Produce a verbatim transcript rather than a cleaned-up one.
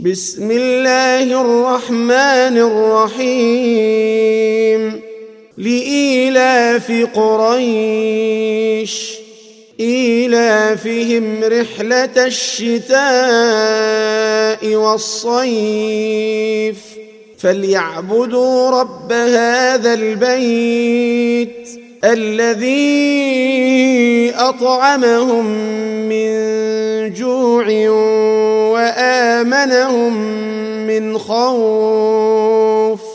بسم الله الرحمن الرحيم لإيلاف قريش إيلافهم رحلة الشتاء والصيف فليعبدوا رب هذا البيت الذي أطعمهم من جوع وآمنهم من خوف